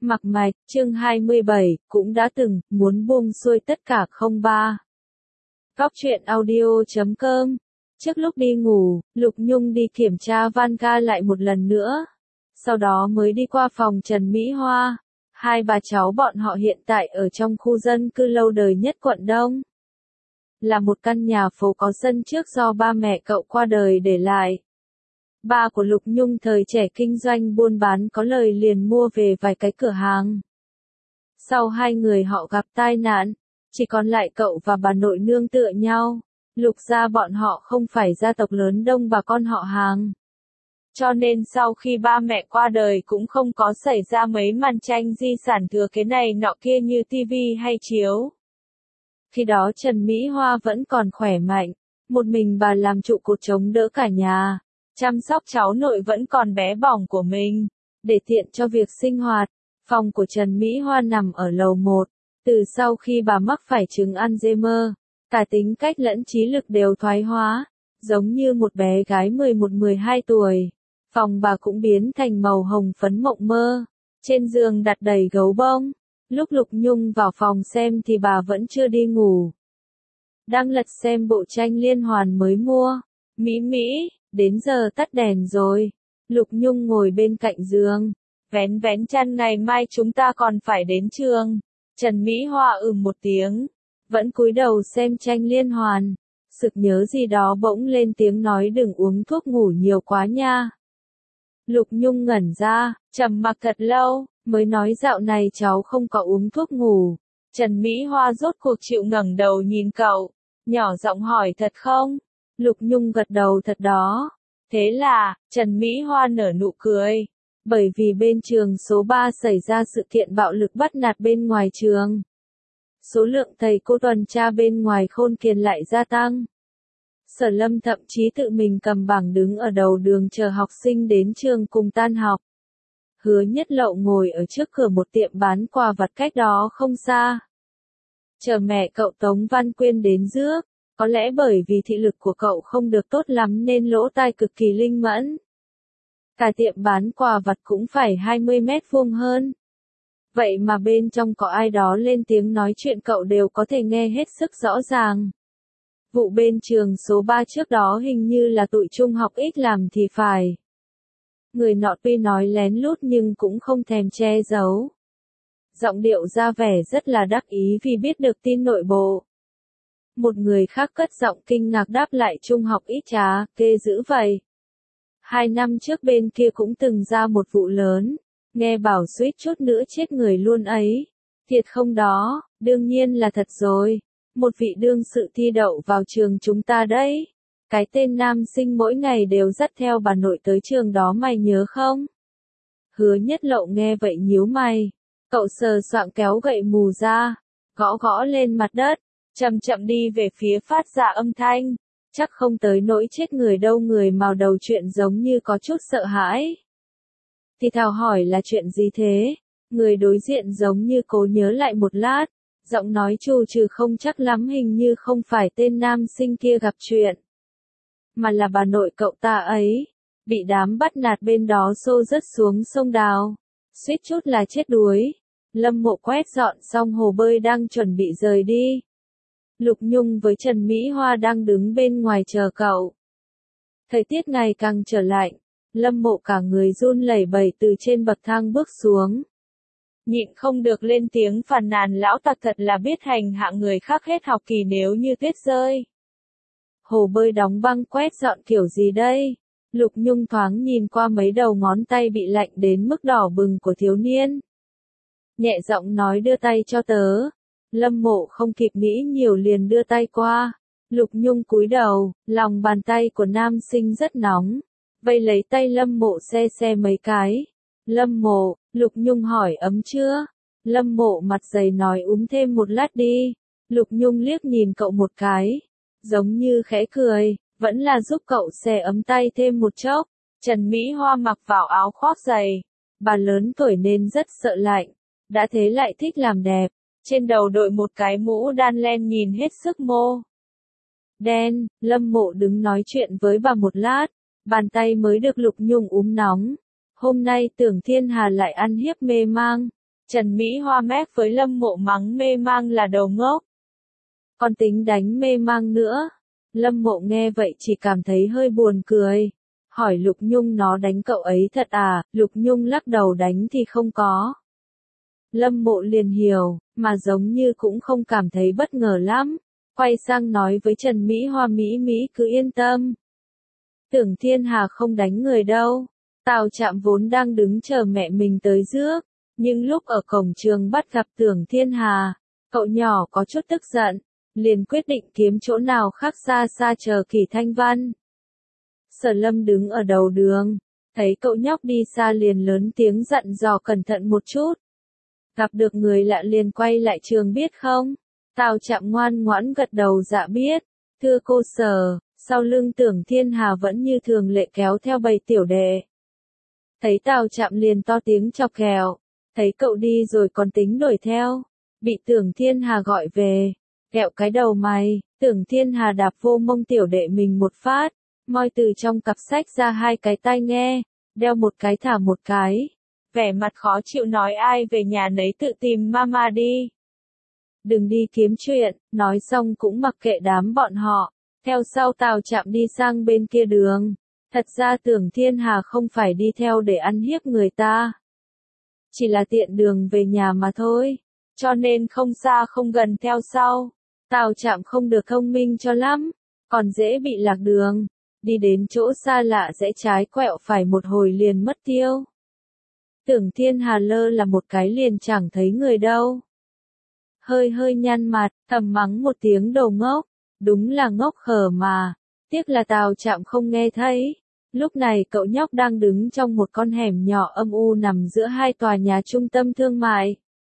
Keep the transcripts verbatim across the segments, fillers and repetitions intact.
Mặc mạch, chương hai mươi bảy, cũng đã từng, muốn buông xuôi tất cả không ba. Góc truyện audio chấm com. Trước lúc đi ngủ, Lục Nhung đi kiểm tra Vanga lại một lần nữa. Sau đó mới đi qua phòng Trần Mỹ Hoa. Hai bà cháu bọn họ hiện tại ở trong khu dân cư lâu đời nhất quận Đông. Là một căn nhà phố có sân trước do ba mẹ cậu qua đời để lại. Ba của Lục Nhung thời trẻ kinh doanh buôn bán có lời liền mua về vài cái cửa hàng. Sau hai người họ gặp tai nạn, chỉ còn lại cậu và bà nội nương tựa nhau. Lục gia bọn họ không phải gia tộc lớn đông bà con họ hàng. Cho nên sau khi ba mẹ qua đời cũng không có xảy ra mấy màn tranh di sản thừa cái này nọ kia như tivi hay chiếu. Khi đó Trần Mỹ Hoa vẫn còn khỏe mạnh, một mình bà làm trụ cột chống đỡ cả nhà. Chăm sóc cháu nội vẫn còn bé bỏng của mình, để tiện cho việc sinh hoạt. Phòng của Trần Mỹ Hoa nằm ở lầu một, từ sau khi bà mắc phải chứng Alzheimer, cả tính cách lẫn trí lực đều thoái hóa, giống như một bé gái mười một mười hai tuổi. Phòng bà cũng biến thành màu hồng phấn mộng mơ, trên giường đặt đầy gấu bông. Lúc Lục Nhung vào phòng xem thì bà vẫn chưa đi ngủ. Đang lật xem bộ tranh liên hoàn mới mua. Mỹ Mỹ, đến giờ tắt đèn rồi. Lục Nhung ngồi bên cạnh giường, vén vén chăn, ngày mai chúng ta còn phải đến trường. Trần Mỹ Hoa ừ một tiếng, vẫn cúi đầu xem tranh liên hoàn. Sực nhớ gì đó bỗng lên tiếng nói đừng uống thuốc ngủ nhiều quá nha. Lục Nhung ngẩn ra, trầm mặc thật lâu, mới nói dạo này cháu không có uống thuốc ngủ. Trần Mỹ Hoa rốt cuộc chịu ngẩng đầu nhìn cậu, nhỏ giọng hỏi thật không? Lục Nhung gật đầu thật đó. Thế là, Trần Mỹ Hoa nở nụ cười. Bởi vì bên trường số ba xảy ra sự kiện bạo lực bắt nạt bên ngoài trường. Số lượng thầy cô tuần tra bên ngoài Khôn Kiền lại gia tăng. Sở Lâm thậm chí tự mình cầm bảng đứng ở đầu đường chờ học sinh đến trường cùng tan học. Hứa Nhất Lậu ngồi ở trước cửa một tiệm bán quà vặt cách đó không xa. Chờ mẹ cậu Tống Văn Quyên đến rước. Có lẽ bởi vì thị lực của cậu không được tốt lắm nên lỗ tai cực kỳ linh mẫn. Cả tiệm bán quà vặt cũng phải hai mươi mét vuông hơn. Vậy mà bên trong có ai đó lên tiếng nói chuyện cậu đều có thể nghe hết sức rõ ràng. Vụ bên trường số ba trước đó hình như là tụi trung học ít làm thì phải. Người nọ tuy nói lén lút nhưng cũng không thèm che giấu. Giọng điệu ra vẻ rất là đắc ý vì biết được tin nội bộ. Một người khác cất giọng kinh ngạc đáp lại trung học ít trá, kê dữ vậy. Hai năm trước bên kia cũng từng ra một vụ lớn, nghe bảo suýt chút nữa chết người luôn ấy. Thiệt không đó, đương nhiên là thật rồi. Một vị đương sự thi đậu vào trường chúng ta đấy. Cái tên nam sinh mỗi ngày đều dắt theo bà nội tới trường đó mày nhớ không? Hứa Nhất Lậu nghe vậy nhíu mày. Cậu sờ soạng kéo gậy mù ra, gõ gõ lên mặt đất. Chậm chậm đi về phía phát ra âm thanh, chắc không tới nỗi chết người đâu. Người màu đầu chuyện giống như có chút sợ hãi. Thì thào hỏi là chuyện gì thế? Người đối diện giống như cố nhớ lại một lát, giọng nói trù trừ không chắc lắm, hình như không phải tên nam sinh kia gặp chuyện, mà là bà nội cậu ta ấy, bị đám bắt nạt bên đó xô rớt xuống sông Đào, suýt chút là chết đuối. Lâm Mộ quét dọn xong hồ bơi đang chuẩn bị rời đi. Lục Nhung với Trần Mỹ Hoa đang đứng bên ngoài chờ cậu. Thời tiết ngày càng trở lạnh, Lâm Mộ cả người run lẩy bẩy từ trên bậc thang bước xuống. Nhịn không được lên tiếng phàn nàn lão tặc thật là biết hành hạ người khác hết học kỳ nếu như tuyết rơi. Hồ bơi đóng băng quét dọn kiểu gì đây? Lục Nhung thoáng nhìn qua mấy đầu ngón tay bị lạnh đến mức đỏ bừng của thiếu niên. Nhẹ giọng nói đưa tay cho tớ. Lâm Mộ không kịp nghĩ nhiều liền đưa tay qua. Lục Nhung cúi đầu, lòng bàn tay của nam sinh rất nóng. Vây lấy tay Lâm Mộ se se mấy cái. Lâm Mộ, Lục Nhung hỏi ấm chưa? Lâm Mộ mặt dày nói uống thêm một lát đi. Lục Nhung liếc nhìn cậu một cái, giống như khẽ cười, vẫn là giúp cậu se ấm tay thêm một chốc. Trần Mỹ Hoa mặc vào áo khoác dày. Bà lớn tuổi nên rất sợ lạnh, đã thế lại thích làm đẹp. Trên đầu đội một cái mũ đan len nhìn hết sức mô đen. Lâm Mộ đứng nói chuyện với bà một lát, bàn tay mới được Lục Nhung úm nóng. Hôm nay Tưởng Thiên Hà lại ăn hiếp mê mang, Trần Mỹ Hoa mép với Lâm Mộ mắng Mê Mang là đầu ngốc. Còn tính đánh Mê Mang nữa. Lâm Mộ nghe vậy chỉ cảm thấy hơi buồn cười. Hỏi Lục Nhung nó đánh cậu ấy thật à, Lục Nhung lắc đầu đánh thì không có. Lâm Mộ liền hiểu, mà giống như cũng không cảm thấy bất ngờ lắm. Quay sang nói với Trần Mỹ Hoa Mỹ Mỹ cứ yên tâm. Tưởng Thiên Hà không đánh người đâu. Tào Trạm vốn đang đứng chờ mẹ mình tới rước, nhưng lúc ở cổng trường bắt gặp Tưởng Thiên Hà, cậu nhỏ có chút tức giận, liền quyết định kiếm chỗ nào khác xa xa chờ Kỳ Thanh Văn. Sở Lâm đứng ở đầu đường, thấy cậu nhóc đi xa liền lớn tiếng dặn dò cẩn thận một chút. Gặp được người lạ liền quay lại trường biết không? Tào Trạm ngoan ngoãn gật đầu dạ biết. Thưa cô Sở, sau lưng Tưởng Thiên Hà vẫn như thường lệ kéo theo bầy tiểu đệ. Thấy Tào Trạm liền to tiếng chọc ghẹo, thấy cậu đi rồi còn tính đuổi theo, bị Tưởng Thiên Hà gọi về, ghẹo cái đầu mày, Tưởng Thiên Hà đạp vô mông tiểu đệ mình một phát, moi từ trong cặp sách ra hai cái tai nghe, đeo một cái thả một cái, vẻ mặt khó chịu nói ai về nhà nấy tự tìm mama đi. Đừng đi kiếm chuyện, nói xong cũng mặc kệ đám bọn họ, theo sau Tào Trạm đi sang bên kia đường. Thật ra Tưởng Thiên Hà không phải đi theo để ăn hiếp người ta. Chỉ là tiện đường về nhà mà thôi, cho nên không xa không gần theo sau. Tào Trạm không được thông minh cho lắm, còn dễ bị lạc đường. Đi đến chỗ xa lạ rẽ trái quẹo phải một hồi liền mất tiêu. Tưởng Thiên Hà lơ là một cái liền chẳng thấy người đâu. Hơi hơi nhăn mặt, thầm mắng một tiếng đồ ngốc, đúng là ngốc khờ mà, tiếc là Tào Trạm không nghe thấy. Lúc này cậu nhóc đang đứng trong một con hẻm nhỏ âm u nằm giữa hai tòa nhà trung tâm thương mại.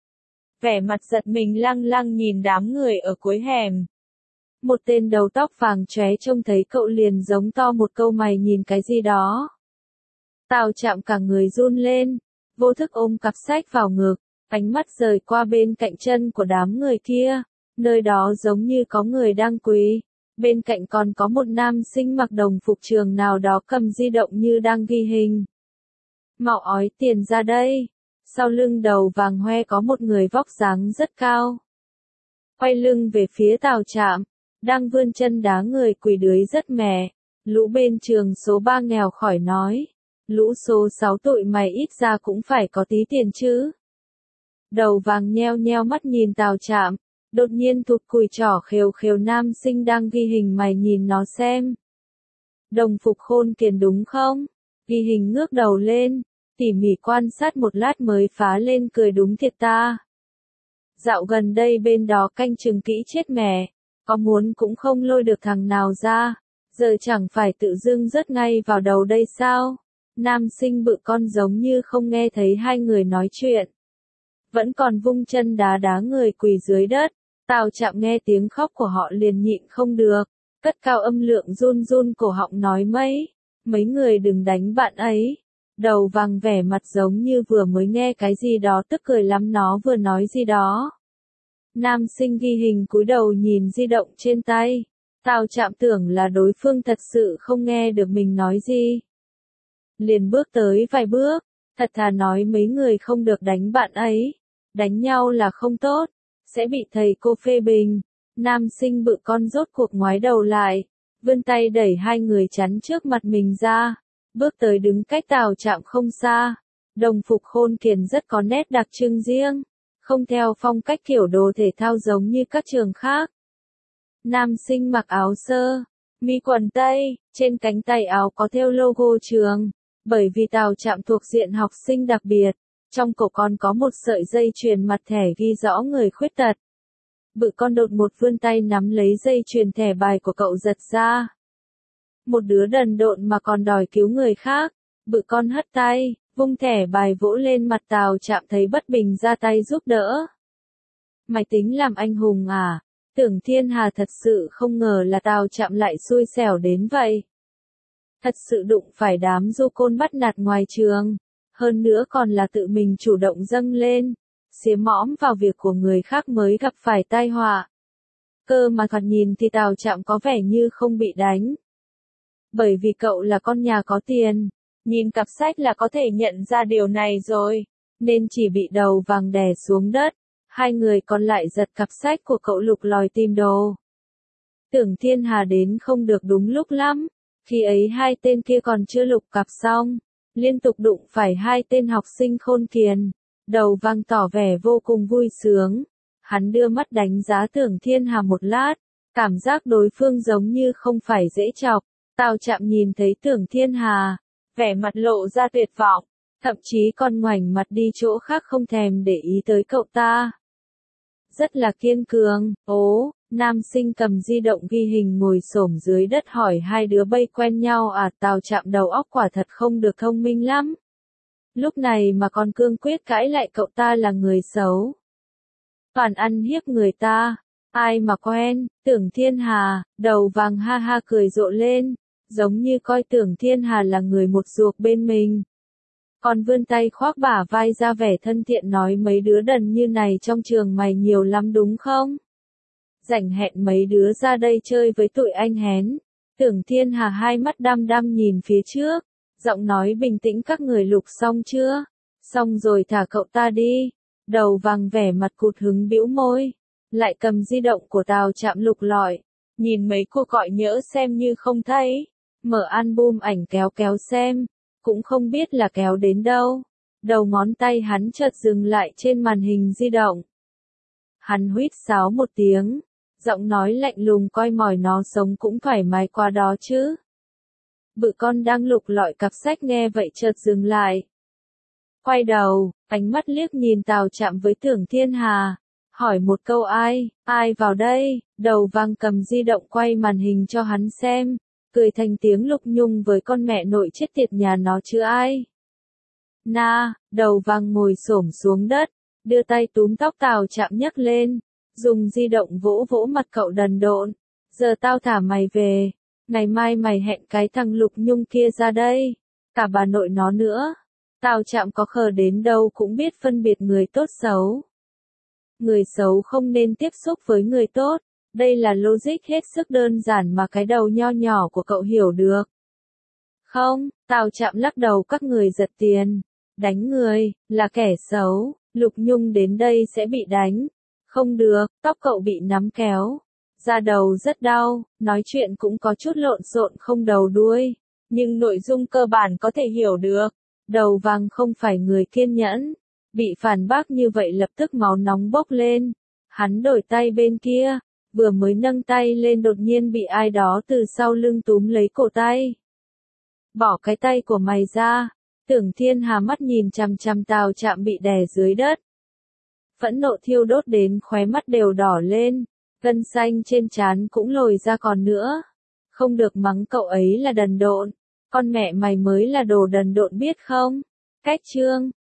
Vẻ mặt giật mình lăng lăng nhìn đám người ở cuối hẻm. Một tên đầu tóc vàng chóe trông thấy cậu liền giống to một câu mày nhìn cái gì đó. Tào Trạm cả người run lên, vô thức ôm cặp sách vào ngực, ánh mắt rời qua bên cạnh chân của đám người kia, nơi đó giống như có người đang quỳ. Bên cạnh còn có một nam sinh mặc đồng phục trường nào đó cầm di động như đang ghi hình. Mau ói tiền ra đây. Sau lưng đầu vàng hoe có một người vóc dáng rất cao. Quay lưng về phía Tào Trạm, đang vươn chân đá người quỳ đuối rất mẻ. Lũ bên trường số ba nghèo khỏi nói. Lũ số sáu tụi mày ít ra cũng phải có tí tiền chứ. Đầu vàng nheo nheo mắt nhìn Tào Trạm. Đột nhiên thụt cùi trỏ khều khều nam sinh đang ghi hình mày nhìn nó xem. Đồng phục Khôn Kiền đúng không? Ghi hình ngước đầu lên, tỉ mỉ quan sát một lát mới phá lên cười đúng thiệt ta. Dạo gần đây bên đó canh chừng kỹ chết mẹ, có muốn cũng không lôi được thằng nào ra, giờ chẳng phải tự dưng rớt ngay vào đầu đây sao? Nam sinh bự con giống như không nghe thấy hai người nói chuyện. Vẫn còn vung chân đá đá người quỳ dưới đất. Tào Trạm nghe tiếng khóc của họ liền nhịn không được, cất cao âm lượng run run cổ họng nói mấy, mấy người đừng đánh bạn ấy. Đầu vàng vẻ mặt giống như vừa mới nghe cái gì đó tức cười lắm nó vừa nói gì đó. Nam sinh ghi hình cúi đầu nhìn di động trên tay, Tào Trạm tưởng là đối phương thật sự không nghe được mình nói gì. Liền bước tới vài bước, thật thà nói mấy người không được đánh bạn ấy, đánh nhau là không tốt. Sẽ bị thầy cô phê bình. Nam sinh bự con rốt cuộc ngoái đầu lại, vươn tay đẩy hai người chắn trước mặt mình ra, bước tới đứng cách Tào Trạm không xa. Đồng phục Khôn Kiền rất có nét đặc trưng riêng, không theo phong cách kiểu đồ thể thao giống như các trường khác. Nam sinh mặc áo sơ, mi quần tây, trên cánh tay áo có thêu logo trường, bởi vì Tào Trạm thuộc diện học sinh đặc biệt. Trong cổ còn có một sợi dây chuyền mặt thẻ ghi rõ người khuyết tật. Bự con đột một vươn tay nắm lấy dây chuyền thẻ bài của cậu giật ra. Một đứa đần độn mà còn đòi cứu người khác. Bự con hất tay, vung thẻ bài vỗ lên mặt Tào Trạm thấy bất bình ra tay giúp đỡ. Mày tính làm anh hùng à? Tưởng Thiên Hà thật sự không ngờ là Tào Trạm lại xui xẻo đến vậy. Thật sự đụng phải đám du côn bắt nạt ngoài trường. Hơn nữa còn là tự mình chủ động dâng lên, xía mõm vào việc của người khác mới gặp phải tai họa. Cơ mà thoạt nhìn thì Tào Trạm có vẻ như không bị đánh. Bởi vì cậu là con nhà có tiền, nhìn cặp sách là có thể nhận ra điều này rồi. nên chỉ bị Đầu Vàng đè xuống đất. Hai người còn lại giật cặp sách của cậu lục lọi tìm đồ. Tưởng Thiên Hà đến không được đúng lúc lắm, khi ấy hai tên kia còn chưa lục cặp xong, liên tục đụng phải hai tên học sinh khôn kiền. Đầu Vàng tỏ vẻ vô cùng vui sướng, hắn đưa mắt đánh giá Tưởng Thiên Hà một lát, cảm giác đối phương giống như không phải dễ chọc. Tào Trạm nhìn thấy Tưởng Thiên Hà, vẻ mặt lộ ra tuyệt vọng, thậm chí còn ngoảnh mặt đi chỗ khác không thèm để ý tới cậu ta. Rất là kiên cường. Ố, nam sinh cầm di động ghi hình ngồi xổm dưới đất hỏi hai đứa bay quen nhau à? Tào Trạm đầu óc quả thật không được thông minh lắm. Lúc này mà còn cương quyết cãi lại cậu ta là người xấu. Toàn ăn hiếp người ta, ai mà quen. Tưởng Thiên Hà, Đầu Vàng ha ha cười rộ lên, giống như coi Tưởng Thiên Hà là người một ruột bên mình. Còn vươn tay khoác bả vai ra vẻ thân thiện nói mấy đứa đần như này trong trường mày nhiều lắm đúng không? Rảnh hẹn mấy đứa ra đây chơi với tụi anh hén. Tưởng Thiên Hà hai mắt đăm đăm nhìn phía trước, giọng nói bình tĩnh các người lục xong chưa? Xong rồi thả cậu ta đi. Đầu Vàng vẻ mặt cụt hứng bĩu môi, lại cầm di động của Tào Trạm lục lọi, nhìn mấy cuộc gọi nhỡ xem như không thấy, mở album ảnh kéo kéo xem, cũng không biết là kéo đến đâu. Đầu ngón tay hắn chợt dừng lại trên màn hình di động. Hắn huýt sáo một tiếng, giọng nói lạnh lùng coi mỏi nó sống cũng thoải mái qua đó chứ. Bự con đang lục lọi cặp sách nghe vậy chợt dừng lại. Quay đầu, ánh mắt liếc nhìn Tào Trạm với Tưởng Thiên Hà, hỏi một câu ai, ai vào đây? Đầu Vàng cầm di động quay màn hình cho hắn xem, cười thành tiếng Lục Nhung với con mẹ nội chết tiệt nhà nó chứ ai. Na, Đầu Vàng ngồi xổm xuống đất, đưa tay túm tóc Tào Trạm nhấc lên, dùng di động vỗ vỗ mặt cậu đần độn. Giờ tao thả mày về, ngày mai mày hẹn cái thằng Lục Nhung kia ra đây, cả bà nội nó nữa. Tào Trạm có khờ đến đâu cũng biết phân biệt người tốt xấu. Người xấu không nên tiếp xúc với người tốt, đây là logic hết sức đơn giản mà cái đầu nho nhỏ của cậu hiểu được. Không, Tào Trạm lắc đầu các người giật tiền, đánh người, là kẻ xấu, Lục Nhung đến đây sẽ bị đánh. Không được, tóc cậu bị nắm kéo, da đầu rất đau, nói chuyện cũng có chút lộn xộn không đầu đuôi, nhưng nội dung cơ bản có thể hiểu được. Đầu Vàng không phải người kiên nhẫn, bị phản bác như vậy lập tức máu nóng bốc lên. Hắn đổi tay bên kia, vừa mới nâng tay lên đột nhiên bị ai đó từ sau lưng túm lấy cổ tay. Bỏ cái tay của mày ra. Tưởng Thiên Hà mắt nhìn chằm chằm Tào Trạm bị đè dưới đất. Phẫn nộ thiêu đốt đến khóe mắt đều đỏ lên, gân xanh trên trán cũng lồi ra còn nữa. Không được mắng cậu ấy là đần độn, con mẹ mày mới là đồ đần độn biết không? Cách chương